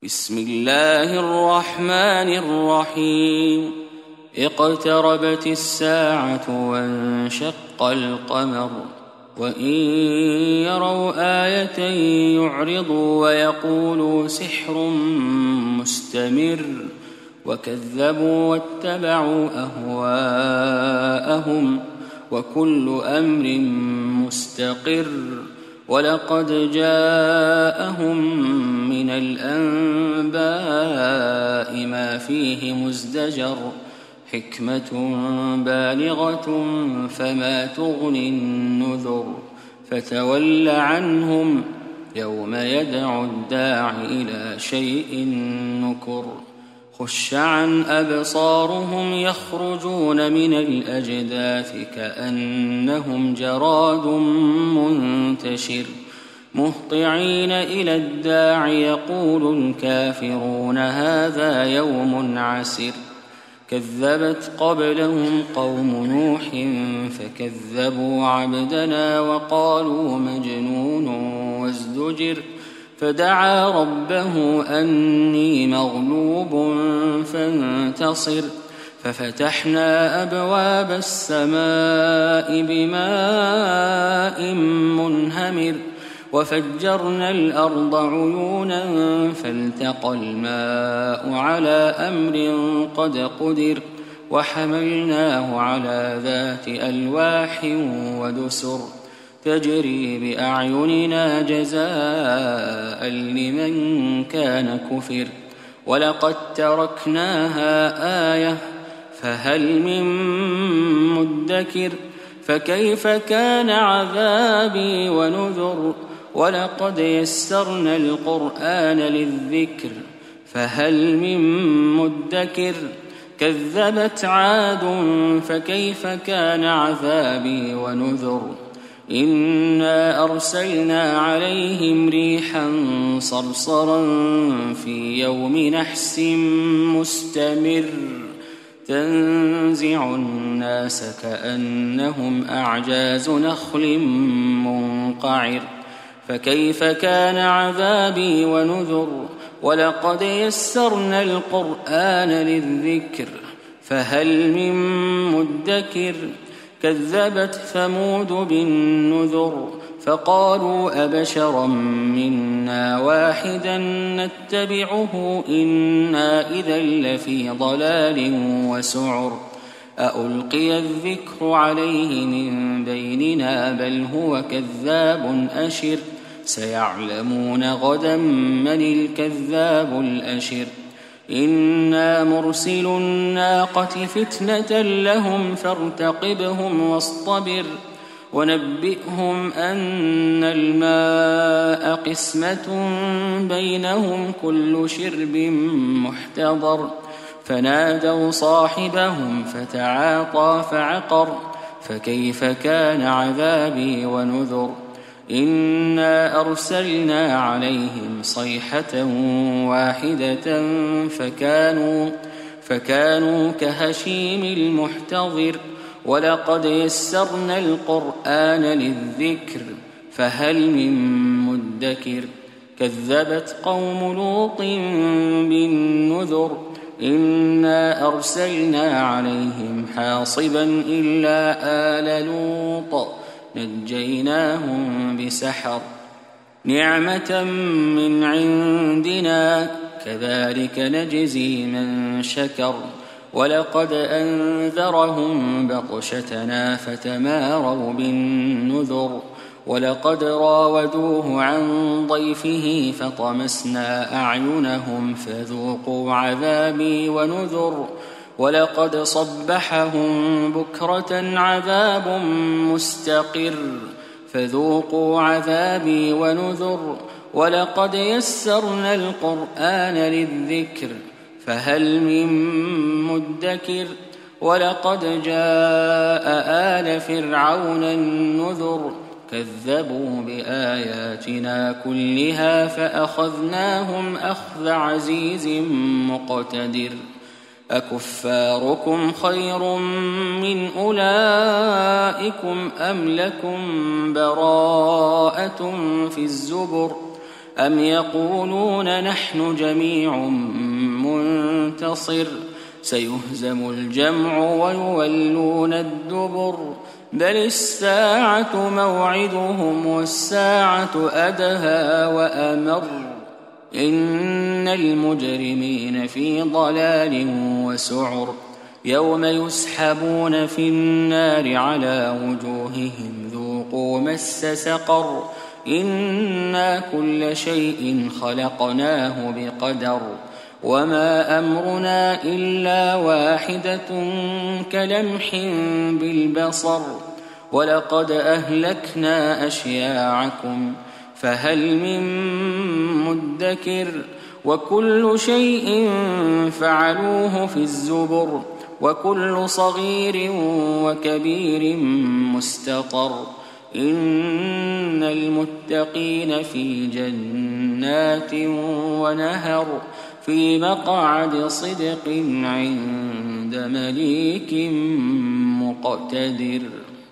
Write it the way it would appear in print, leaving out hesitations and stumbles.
بسم الله الرحمن الرحيم. اقتربت الساعة وانشق القمر وإن يروا آية يعرضوا ويقولوا سحر مستمر وكذبوا واتبعوا أهواءهم وكل أمر مستقر ولقد جاءهم من الأنباء ما فيه مزدجر حكمة بالغة فما تغني النذر فتول عنهم يوم يدعو الداع إلى شيء نكر خش عن أبصارهم يخرجون من الأجداث كأنهم جراد منتشر مهطعين إلى الداع يقول الكافرون هذا يوم عسر كذبت قبلهم قوم نوح فكذبوا عبدنا وقالوا مجنون وازدجر فدعا ربه أني مغلوب فانتصر ففتحنا أبواب السماء بماء منهمر وفجرنا الأرض عيونا فالتقى الماء على أمر قد قدر وحملناه على ذات ألواح ودسر تجري بأعيننا جزاء لمن كان كفر ولقد تركناها آية فهل من مدكر فكيف كان عذابي ونذر ولقد يسرنا القرآن للذكر فهل من مدكر كذبت عاد فكيف كان عذابي ونذر إنا أرسلنا عليهم ريحا صرصرا في يوم نحس مستمر تنزع الناس كأنهم أعجاز نخل منقعر فكيف كان عذابي ونذر ولقد يسرنا القرآن للذكر فهل من مدكر كذبت ثمود بالنذر فقالوا أبشرا منا واحدا نتبعه إنا إذا لفي ضلال وسعر أألقي الذكر عليه من بيننا بل هو كذاب أشر سيعلمون غدا من الكذاب الأشر إنا مرسل الناقة فتنة لهم فارتقبهم واصطبر ونبئهم أن الماء قسمة بينهم كل شرب محتضر فنادوا صاحبهم فتعاطى فعقر فكيف كان عذابي ونذر إنا أرسلنا عليهم صيحة واحدة فكانوا كهشيم المحتضر ولقد يسرنا القرآن للذكر فهل من مدكر كذبت قوم لوط بالنذر إنا أرسلنا عليهم حاصبا إلا آل لوط نجيناهم بسحر نعمة من عندنا كذلك نجزي من شكر ولقد أنذرهم بطشتنا فتماروا بالنذر ولقد راودوه عن ضيفه فطمسنا أعينهم فذوقوا عذابي ونذر ولقد صبحهم بكرة عذاب مستقر فذوقوا عذابي ونذر ولقد يسرنا القرآن للذكر فهل من مدكر ولقد جاء آل فرعون النذر كذبوا بآياتنا كلها فأخذناهم أخذ عزيز مقتدر أكفاركم خير من أولئكم أم لكم براءة في الزبر أم يقولون نحن جميع منتصر سيهزم الجمع ويولون الدبر بل الساعة موعدهم والساعة أدهى وأمر إن المجرمين في ضلال وسعر يوم يسحبون في النار على وجوههم ذوقوا مس سقر إنا كل شيء خلقناه بقدر وما أمرنا إلا واحدة كلمح بالبصر ولقد أهلكنا أشياعكم فهل من مدكر وكل شيء فعلوه في الزبر وكل صغير وكبير مستطر إن المتقين في جنات ونهر في مقعد صدق عند مليك مقتدر.